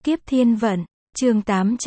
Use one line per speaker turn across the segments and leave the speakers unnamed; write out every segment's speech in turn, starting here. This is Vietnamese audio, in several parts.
Kiếp thiên vận, chương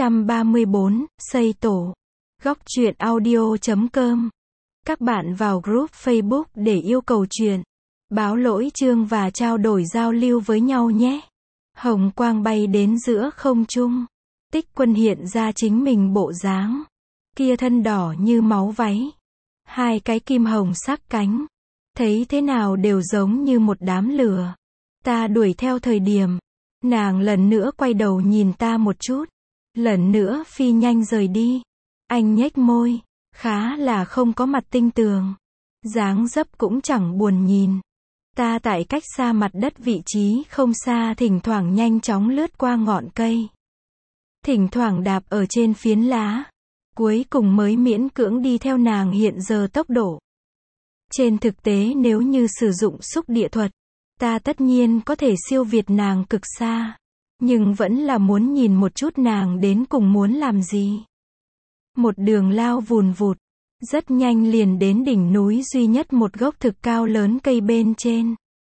834, xây tổ. Góc truyện audio.com. Các bạn vào group Facebook để yêu cầu truyện, báo lỗi chương và trao đổi giao lưu với nhau nhé. Hồng quang bay đến giữa không trung. Tích Quân hiện ra chính mình bộ dáng. Kia thân đỏ như máu váy. Hai cái kim hồng sắc cánh. Thấy thế nào đều giống như một đám lửa. Ta đuổi theo thời điểm. Nàng lần nữa quay đầu nhìn ta một chút. Lần nữa phi nhanh rời đi. Anh nhếch môi. Khá là không có mặt tinh tường. Dáng dấp cũng chẳng buồn nhìn. Ta tại cách xa mặt đất vị trí không xa thỉnh thoảng nhanh chóng lướt qua ngọn cây. Thỉnh thoảng đạp ở trên phiến lá. Cuối cùng mới miễn cưỡng đi theo nàng hiện giờ tốc độ. Trên thực tế nếu như sử dụng xúc địa thuật, ta tất nhiên có thể siêu việt nàng cực xa. Nhưng vẫn là muốn nhìn một chút nàng đến cùng muốn làm gì. Một đường lao vùn vụt. Rất nhanh liền đến đỉnh núi duy nhất một gốc thực cao lớn cây bên trên.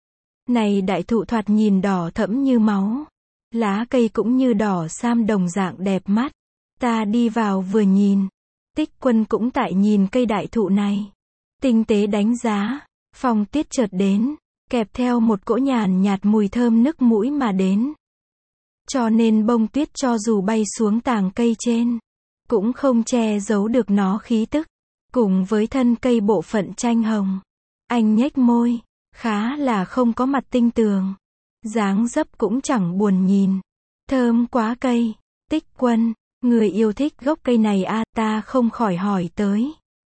Này đại thụ thoạt nhìn đỏ thẫm như máu. Lá cây cũng như đỏ sam đồng dạng đẹp mắt. Ta đi vào vừa nhìn. Tích Quân cũng tại nhìn cây đại thụ này. Tinh tế đánh giá. Phong tiết chợt đến. Kẹp theo một cỗ nhàn nhạt mùi thơm nức mũi mà đến. Cho nên bông tuyết cho dù bay xuống tàng cây trên. Cũng không che giấu được nó khí tức. Cùng với thân cây bộ phận tranh hồng. Anh nhếch môi. Khá là không có mặt tinh tường. Dáng dấp cũng chẳng buồn nhìn. Thơm quá cây. Tích Quân, người yêu thích gốc cây này à, ta không khỏi hỏi tới.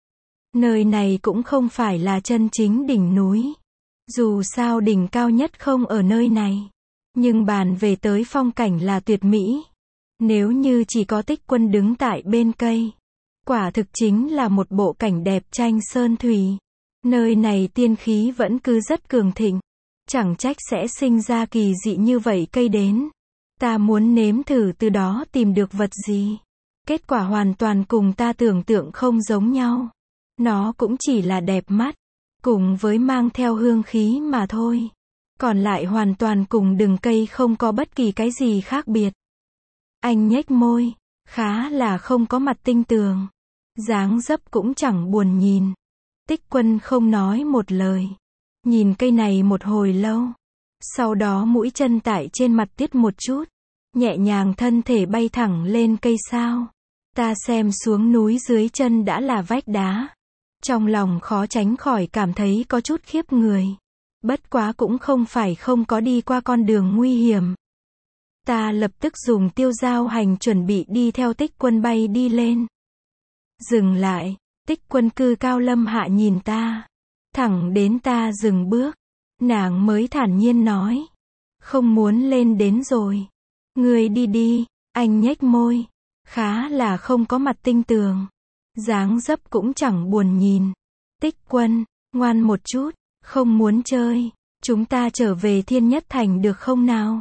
Nơi này cũng không phải là chân chính đỉnh núi. Dù sao đỉnh cao nhất không ở nơi này. Nhưng bàn về tới phong cảnh là tuyệt mỹ. Nếu như chỉ có Tích Quân đứng tại bên cây. Quả thực chính là một bộ cảnh đẹp tranh sơn thủy. Nơi này tiên khí vẫn cứ rất cường thịnh. Chẳng trách sẽ sinh ra kỳ dị như vậy cây đến. Ta muốn nếm thử từ đó tìm được vật gì. Kết quả hoàn toàn cùng ta tưởng tượng không giống nhau. Nó cũng chỉ là đẹp mắt. Cùng với mang theo hương khí mà thôi. Còn lại hoàn toàn cùng đường cây không có bất kỳ cái gì khác biệt. Anh nhếch môi. Khá là không có mặt tinh tường. Dáng dấp cũng chẳng buồn nhìn. Tích Quân không nói một lời. Nhìn cây này một hồi lâu. Sau đó mũi chân tại trên mặt tiết một chút. Nhẹ nhàng thân thể bay thẳng lên cây sao. Ta xem xuống núi dưới chân đã là vách đá. Trong lòng khó tránh khỏi cảm thấy có chút khiếp người. Bất quá cũng không phải không có đi qua con đường nguy hiểm. Ta lập tức dùng tiêu giao hành chuẩn bị đi theo Tích Quân bay đi lên. Dừng lại. Tích Quân cư cao lâm hạ nhìn ta. Thẳng đến ta dừng bước. Nàng mới thản nhiên nói. Không muốn lên đến rồi. Người đi đi. Anh nhếch môi. Khá là không có mặt tinh tường. Dáng dấp cũng chẳng buồn nhìn. Tích Quân, ngoan một chút. Không muốn chơi. Chúng ta trở về Thiên Nhất Thành được không nào?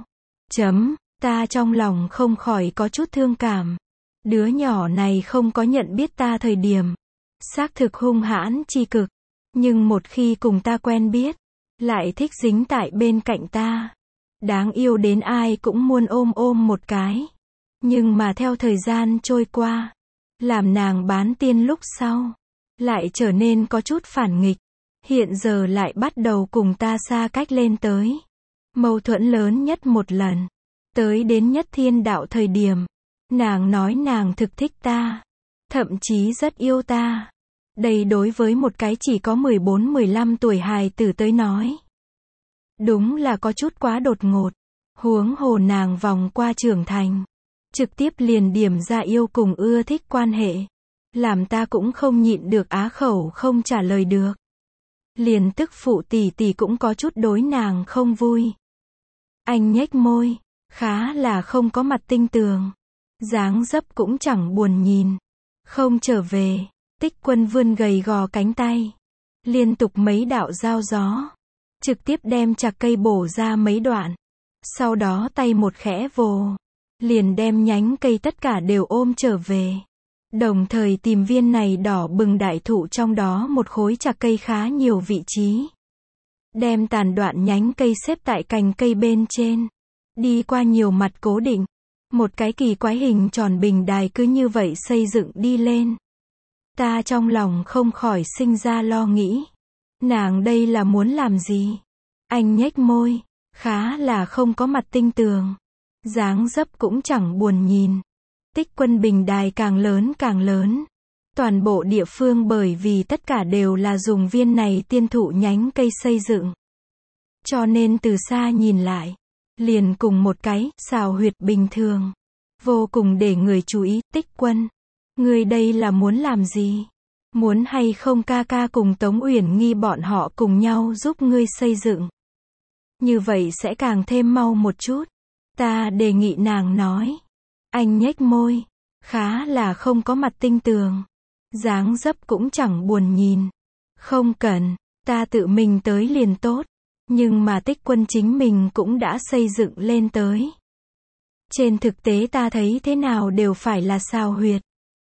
Ta trong lòng không khỏi có chút thương cảm. Đứa nhỏ này không có nhận biết ta thời điểm. Xác thực hung hãn chi cực. Nhưng một khi cùng ta quen biết. Lại thích dính tại bên cạnh ta. Đáng yêu đến ai cũng muốn ôm một cái. Nhưng mà theo thời gian trôi qua. Làm nàng bán tiên lúc sau. Lại trở nên có chút phản nghịch. Hiện giờ lại bắt đầu cùng ta xa cách lên tới. Mâu thuẫn lớn nhất một lần. Tới đến Nhất Thiên Đạo thời điểm. Nàng nói nàng thực thích ta. Thậm chí rất yêu ta. Đây đối với một cái chỉ có 14-15 tuổi hài tử tới nói. Đúng là có chút quá đột ngột. Huống hồ nàng vòng qua trưởng thành. Trực tiếp liền điểm ra yêu cùng ưa thích quan hệ. Làm ta cũng không nhịn được á khẩu không trả lời được. Liền tức phụ tỷ tỷ cũng có chút đối nàng không vui. Anh nhếch môi. Khá là không có mặt tinh tường. Dáng dấp cũng chẳng buồn nhìn. Không trở về. Tích Quân vươn gầy gò cánh tay. Liên tục mấy đạo dao gió. Trực tiếp đem chạc cây bổ ra mấy đoạn. Sau đó tay một khẽ vồ. Liền đem nhánh cây tất cả đều ôm trở về. Đồng thời tìm viên này đỏ bừng đại thụ trong đó một khối chạc cây khá nhiều vị trí. Đem tàn đoạn nhánh cây xếp tại cành cây bên trên. Đi qua nhiều mặt cố định. Một cái kỳ quái hình tròn bình đài cứ như vậy xây dựng đi lên. Ta trong lòng không khỏi sinh ra lo nghĩ. Nàng đây là muốn làm gì? Anh nhếch môi, khá là không có mặt tinh tường. Dáng dấp cũng chẳng buồn nhìn. Tích Quân bình đài càng lớn càng lớn. Toàn bộ địa phương bởi vì tất cả đều là dùng viên này tiên thụ nhánh cây xây dựng. Cho nên từ xa nhìn lại, liền cùng một cái xào huyệt bình thường. Vô cùng để người chú ý. Tích Quân, người đây là muốn làm gì? Muốn hay không ca ca cùng Tống Uyển Nghi bọn họ cùng nhau giúp ngươi xây dựng? Như vậy sẽ càng thêm mau một chút. Ta đề nghị nàng nói. Anh nhếch môi, khá là không có mặt tinh tường. Dáng dấp cũng chẳng buồn nhìn. Không cần, ta tự mình tới liền tốt. Nhưng mà Tích Quân chính mình cũng đã xây dựng lên tới. Trên thực tế ta thấy thế nào đều phải là xào huyệt.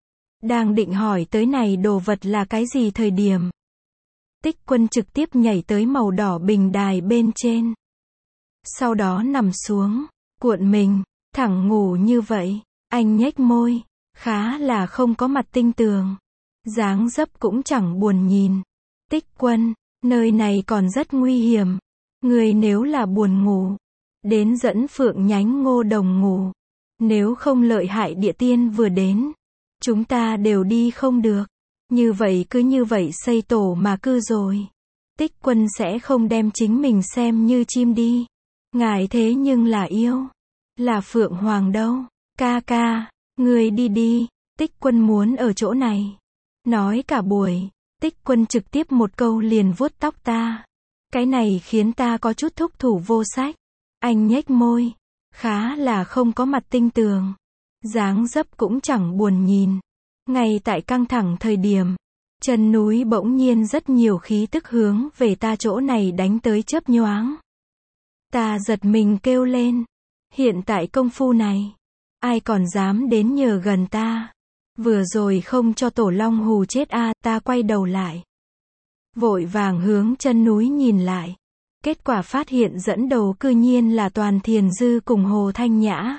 Đang định hỏi tới này đồ vật là cái gì thời điểm. Tích Quân trực tiếp nhảy tới màu đỏ bình đài bên trên. Sau đó nằm xuống, cuộn mình, thẳng ngủ như vậy. Anh nhếch môi, khá là không có mặt tinh tường. Dáng dấp cũng chẳng buồn nhìn. Tích Quân, nơi này còn rất nguy hiểm. Người nếu là buồn ngủ, đến dẫn Phượng nhánh Ngô Đồng ngủ. Nếu không lợi hại địa tiên vừa đến, chúng ta đều đi không được. Như vậy cứ như vậy xây tổ mà cư rồi. Tích Quân sẽ không đem chính mình xem như chim đi. Ngài thế nhưng là yêu. Là Phượng Hoàng đâu. Ca ca, người đi đi. Tích Quân muốn ở chỗ này. Nói cả buổi, Tích Quân trực tiếp một câu liền vuốt tóc ta. Cái này khiến ta có chút thúc thủ vô sách. Anh nhếch môi, khá là không có mặt tinh tường. Dáng dấp cũng chẳng buồn nhìn. Ngay tại căng thẳng thời điểm, chân núi bỗng nhiên rất nhiều khí tức hướng về ta chỗ này đánh tới chớp nhoáng. Ta giật mình kêu lên. Hiện tại công phu này, ai còn dám đến nhờ gần ta. Vừa rồi không cho Tổ Long hù chết a. Ta quay đầu lại, vội vàng hướng chân núi nhìn lại. Kết quả phát hiện dẫn đầu cư nhiên là Toàn Thiền Dư cùng Hồ Thanh Nhã.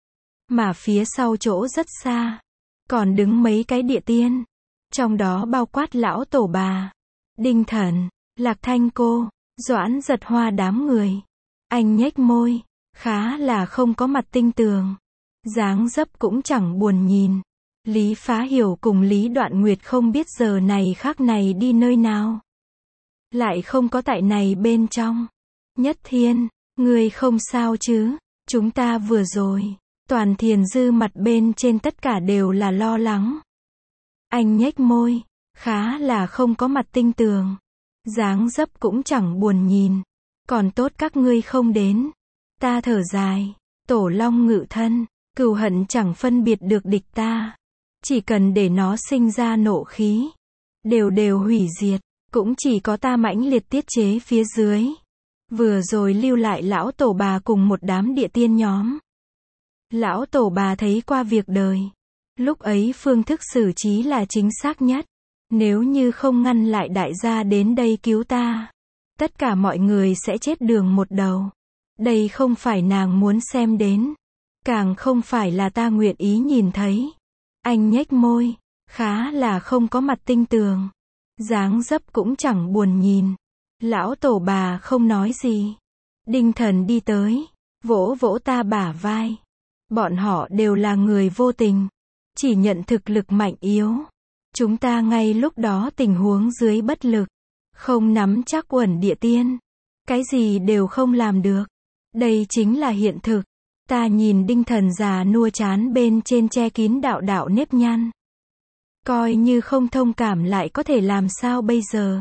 Mà phía sau chỗ rất xa, còn đứng mấy cái địa tiên. Trong đó bao quát lão tổ bà, Đinh Thần, Lạc Thanh cô, Doãn Giật Hoa đám người. Anh nhếch môi, khá là không có mặt tinh tường. Dáng dấp cũng chẳng buồn nhìn. Lý Phá Hiểu cùng Lý Đoạn Nguyệt không biết giờ này khác này đi nơi nào. Lại không có tại này bên trong. Nhất Thiên, ngươi không sao chứ? Chúng ta vừa rồi. Toàn Thiền Dư mặt bên trên tất cả đều là lo lắng. Anh nhếch môi, khá là không có mặt tinh tường. Dáng dấp cũng chẳng buồn nhìn. Còn tốt các ngươi không đến. Ta thở dài. Tổ Long ngự thân, cừu hận chẳng phân biệt được địch ta. Chỉ cần để nó sinh ra nộ khí, đều hủy diệt. Cũng chỉ có ta mãnh liệt tiết chế phía dưới. Vừa rồi lưu lại lão tổ bà cùng một đám địa tiên nhóm. Lão tổ bà thấy qua việc đời. Lúc ấy phương thức xử trí là chính xác nhất. Nếu như không ngăn lại đại gia đến đây cứu ta, tất cả mọi người sẽ chết đường một đầu. Đây không phải nàng muốn xem đến. Càng không phải là ta nguyện ý nhìn thấy. Anh nhếch môi, khá là không có mặt tinh tường. Dáng dấp cũng chẳng buồn nhìn. Lão tổ bà không nói gì. Đinh Thần đi tới, vỗ vỗ ta bả vai. Bọn họ đều là người vô tình, chỉ nhận thực lực mạnh yếu. Chúng ta ngay lúc đó tình huống dưới bất lực, không nắm chắc uẩn địa tiên, cái gì đều không làm được. Đây chính là hiện thực. Ta nhìn Đinh Thần già nua chán bên trên che kín đạo đạo nếp nhăn. Coi như không thông cảm lại có thể làm sao bây giờ?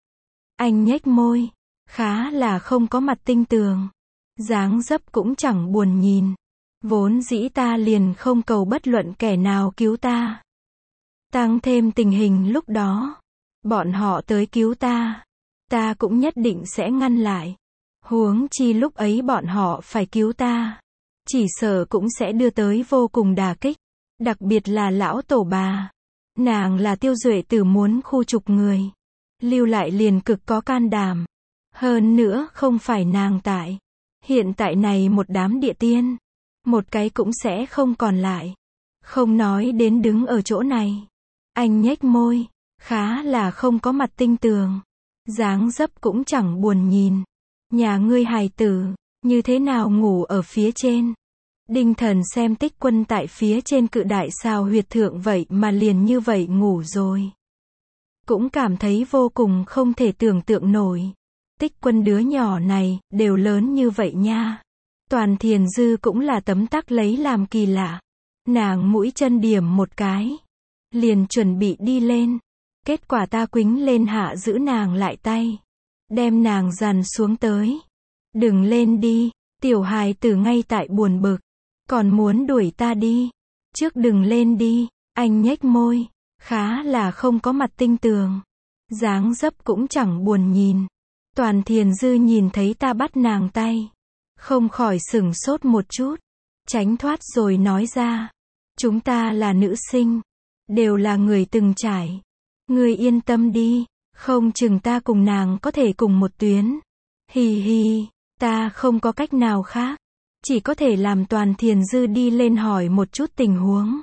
Anh nhếch môi, khá là không có mặt tinh tường. Dáng dấp cũng chẳng buồn nhìn. Vốn dĩ ta liền không cầu bất luận kẻ nào cứu ta. Tăng thêm tình hình lúc đó, bọn họ tới cứu ta, ta cũng nhất định sẽ ngăn lại. Huống chi lúc ấy bọn họ phải cứu ta, chỉ sợ cũng sẽ đưa tới vô cùng đả kích. Đặc biệt là lão tổ bà. Nàng là Tiêu Duệ Tử muốn khu trục người. Lưu lại liền cực có can đảm. Hơn nữa không phải nàng tại. Hiện tại này một đám địa tiên. một cái cũng sẽ không còn lại. Không nói đến đứng ở chỗ này. Anh nhếch môi, khá là không có mặt tinh tường. Dáng dấp cũng chẳng buồn nhìn. Nhà ngươi hài tử, như thế nào ngủ ở phía trên? Đinh Thần xem Tích Quân tại phía trên cự đại sao huyệt thượng vậy mà liền như vậy ngủ rồi. Cũng cảm thấy vô cùng không thể tưởng tượng nổi. Tích Quân đứa nhỏ này, đều lớn như vậy nha. Toàn Thiền Dư cũng là tấm tắc lấy làm kỳ lạ. Nàng mũi chân điểm một cái. Liền chuẩn bị đi lên. Kết quả ta quýnh lên hạ giữ nàng lại tay. Đem nàng dằn xuống tới. Đừng lên đi, tiểu hài tử ngay tại buồn bực. Còn muốn đuổi ta đi. Trước đừng lên đi, anh nhếch môi. Khá là không có mặt tinh tường. Dáng dấp cũng chẳng buồn nhìn. Toàn Thiền Dư nhìn thấy ta bắt nàng tay. Không khỏi sửng sốt một chút. Tránh thoát rồi nói ra. Chúng ta là nữ sinh. Đều là người từng trải. Ngươi yên tâm đi. Không chừng ta cùng nàng có thể cùng một tuyến. Hì hì, ta không có cách nào khác. Chỉ có thể làm Toàn Thiền Dư đi lên hỏi một chút tình huống.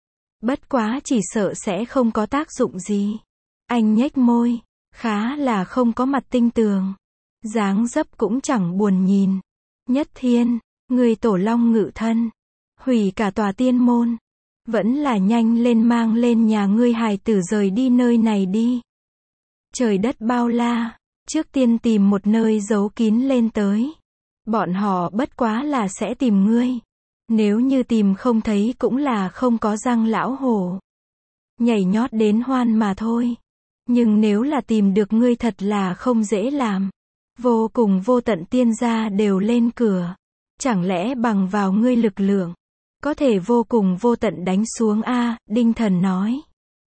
Bất quá chỉ sợ sẽ không có tác dụng gì. Anh nhếch môi, khá là không có mặt tinh tường. Dáng dấp cũng chẳng buồn nhìn. Nhất Thiên, người tổ long ngự thân. Hủy cả tòa tiên môn. Vẫn là nhanh lên mang lên nhà ngươi hài tử rời đi nơi này đi. Trời đất bao la, trước tiên tìm một nơi giấu kín lên tới. Bọn họ bất quá là sẽ tìm ngươi. Nếu như tìm không thấy cũng là không có răng lão hổ. Nhảy nhót đến hoan mà thôi. Nhưng nếu là tìm được ngươi thật là không dễ làm. Vô cùng vô tận tiên gia đều lên cửa. Chẳng lẽ bằng vào ngươi lực lượng, có thể vô cùng vô tận đánh xuống a? Đinh Thần nói.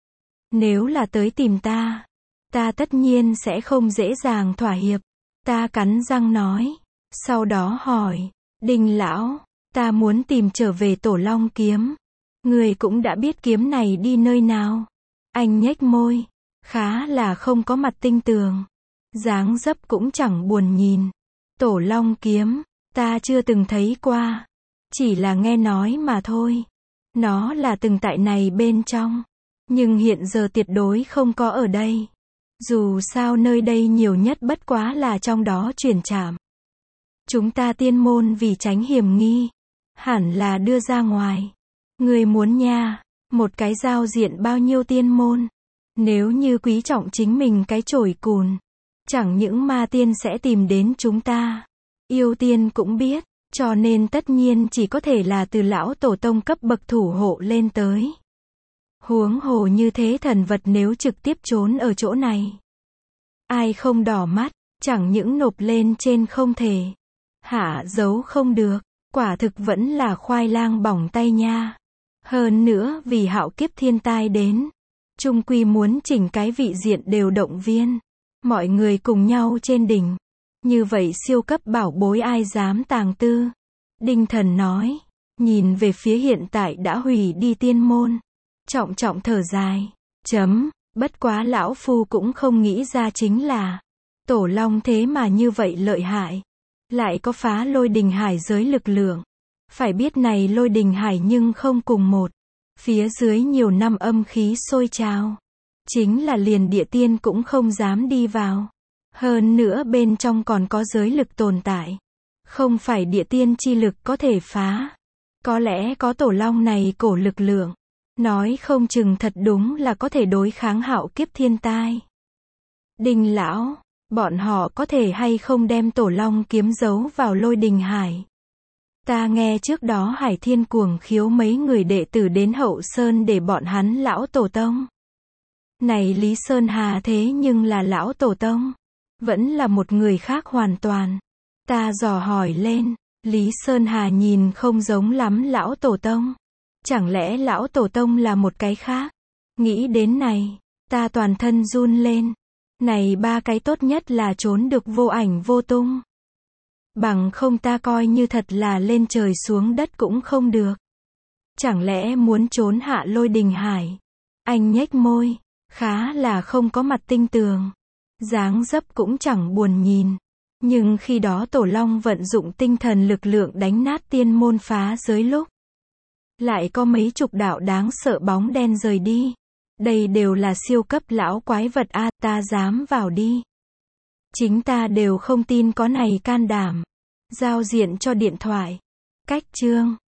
Nếu là tới tìm ta tất nhiên sẽ không dễ dàng thỏa hiệp. Ta cắn răng nói. Sau đó hỏi. Đinh lão, ta muốn tìm trở về Tổ Long kiếm. Người cũng đã biết kiếm này đi nơi nào. Anh nhếch môi. Khá là không có mặt tinh tường. Dáng dấp cũng chẳng buồn nhìn. Tổ Long kiếm, ta chưa từng thấy qua. Chỉ là nghe nói mà thôi. Nó là từng tại này bên trong. Nhưng hiện giờ tuyệt đối không có ở đây. Dù sao nơi đây nhiều nhất bất quá là trong đó chuyển trảm. Chúng ta tiên môn vì tránh hiểm nghi. Hẳn là đưa ra ngoài. Người muốn nha, một cái giao diện bao nhiêu tiên môn. Nếu như quý trọng chính mình cái chổi cùn. Chẳng những ma tiên sẽ tìm đến chúng ta. Yêu tiên cũng biết. Cho nên tất nhiên chỉ có thể là từ lão tổ tông cấp bậc thủ hộ lên tới. Huống hồ như thế thần vật nếu trực tiếp trốn ở chỗ này. Ai không đỏ mắt, chẳng những nộp lên trên không thể. Hạ giấu không được, quả thực vẫn là khoai lang bỏng tay nha. Hơn nữa vì hạo kiếp thiên tai đến. Trung quy muốn chỉnh cái vị diện đều động viên. Mọi người cùng nhau trên đỉnh. Như vậy siêu cấp bảo bối ai dám tàng tư. Đinh Thần nói. Nhìn về phía hiện tại đã hủy đi tiên môn. Trọng trọng thở dài. Bất quá lão phu cũng không nghĩ ra chính là. Tổ Long thế mà như vậy lợi hại. Lại có phá lôi đình hải giới lực lượng. Phải biết này lôi đình hải nhưng không cùng một. Phía dưới nhiều năm âm khí sôi trào. Chính là liền địa tiên cũng không dám đi vào. Hơn nữa bên trong còn có giới lực tồn tại. Không phải địa tiên chi lực có thể phá. Có lẽ có Tổ Long này cổ lực lượng. Nói không chừng thật đúng là có thể đối kháng hạo kiếp thiên tai. Đinh lão, bọn họ có thể hay không đem Tổ Long kiếm giấu vào lôi đình hải. Ta nghe trước đó Hải Thiên cuồng khiếu mấy người đệ tử đến Hậu Sơn để bọn hắn lão tổ tông. Này Lý Sơn Hà thế nhưng là lão tổ tông. Vẫn là một người khác hoàn toàn. Ta dò hỏi lên. Lý Sơn Hà nhìn không giống lắm lão tổ tông. Chẳng lẽ lão tổ tông là một cái khác? Nghĩ đến này, ta toàn thân run lên. Này ba cái tốt nhất là trốn được vô ảnh vô tung. Bằng không ta coi như thật là lên trời xuống đất cũng không được. Chẳng lẽ muốn trốn hạ lôi đình hải? Anh nhếch môi, khá là không có mặt tinh tường. Dáng dấp cũng chẳng buồn nhìn. Nhưng khi đó Tổ Long vận dụng tinh thần lực lượng đánh nát tiên môn phá giới lúc lại có mấy chục đạo đáng sợ bóng đen rời đi. Đây đều là siêu cấp lão quái vật a, ta dám vào đi. Chính ta đều không tin có này can đảm. Giao diện cho điện thoại. Cách chương